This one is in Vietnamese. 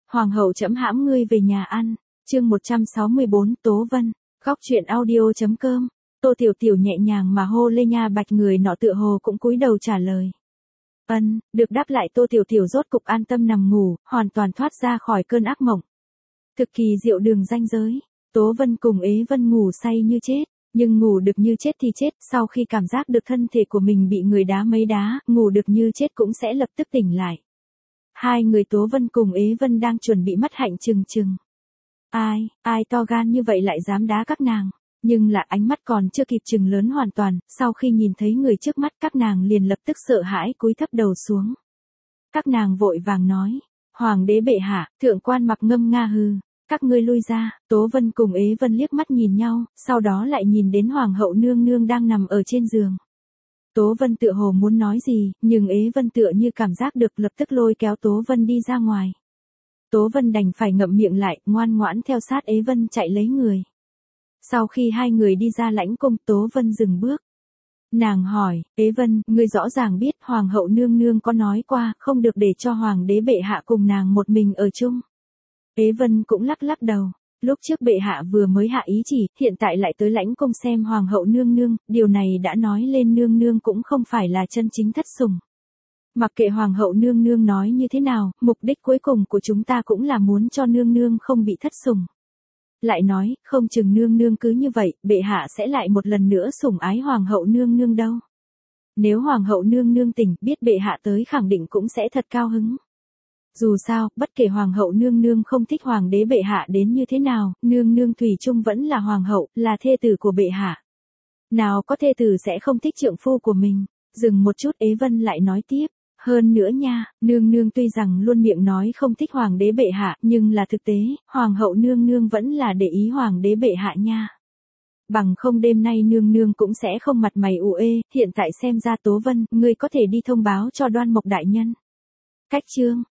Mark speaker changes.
Speaker 1: Hoàng hậu trẫm hãm ngươi về nhà ăn. Chương 164 Tố Vân. Góc truyện audio.com. Tô Tiểu Tiểu nhẹ nhàng mà hô Lê Nha Bạch, người nọ tựa hồ cũng cúi đầu trả lời. Được đáp lại. Tô Tiểu Tiểu rốt cục an tâm nằm ngủ, hoàn toàn thoát ra khỏi cơn ác mộng. Thực kỳ diệu đường ranh giới. Tố Vân cùng Ế Vân ngủ say như chết, nhưng ngủ được như chết thì chết, sau khi cảm giác được thân thể của mình bị người đá mấy đá, ngủ được như chết cũng sẽ lập tức tỉnh lại. Hai người Tố Vân cùng Ế Vân đang chuẩn bị mắt hạnh trừng trừng. Ai to gan như vậy lại dám đá các nàng? Nhưng là ánh mắt còn chưa kịp trừng lớn hoàn toàn, sau khi nhìn thấy người trước mắt các nàng liền lập tức sợ hãi cúi thấp đầu xuống. Các nàng vội vàng nói, Hoàng đế bệ hạ, thượng quan mặc ngâm nga hừ, các ngươi lui ra. Tố Vân cùng Ế Vân liếc mắt nhìn nhau, sau đó lại nhìn đến Hoàng hậu nương nương đang nằm ở trên giường. Tố Vân tựa hồ muốn nói gì, nhưng Ế Vân tựa như cảm giác được lập tức lôi kéo Tố Vân đi ra ngoài. Tố Vân đành phải ngậm miệng lại, ngoan ngoãn theo sát Ế Vân chạy lấy người. Sau khi hai người đi ra lãnh cung, Tố Vân dừng bước. Nàng hỏi, Ế Vân, ngươi rõ ràng biết Hoàng hậu nương nương có nói qua, không được để cho Hoàng đế bệ hạ cùng nàng một mình ở chung. Ế Vân cũng lắc lắc đầu. Lúc trước bệ hạ vừa mới hạ ý chỉ, hiện tại lại tới lãnh cung xem Hoàng hậu nương nương, điều này đã nói lên nương nương cũng không phải là chân chính thất sủng. Mặc kệ Hoàng hậu nương nương nói như thế nào, mục đích cuối cùng của chúng ta cũng là muốn cho nương nương không bị thất sủng. Lại nói, không chừng nương nương cứ như vậy, bệ hạ sẽ lại một lần nữa sủng ái Hoàng hậu nương nương đâu. Nếu Hoàng hậu nương nương tỉnh, biết bệ hạ tới khẳng định cũng sẽ thật cao hứng. Dù sao, bất kể Hoàng hậu nương nương không thích Hoàng đế bệ hạ đến như thế nào, nương nương thủy chung vẫn là Hoàng hậu, là thê tử của bệ hạ. Nào có thê tử sẽ không thích trượng phu của mình. Dừng một chút, Ế Vân lại nói tiếp. Hơn nữa nha, nương nương tuy rằng luôn miệng nói không thích Hoàng đế bệ hạ, nhưng là thực tế, Hoàng hậu nương nương vẫn là để ý Hoàng đế bệ hạ nha. Bằng không đêm nay nương nương cũng sẽ không mặt mày ủ ê. Hiện tại xem ra Tố Vân, ngươi có thể đi thông báo cho Đoan Mộc đại nhân. Cách chương.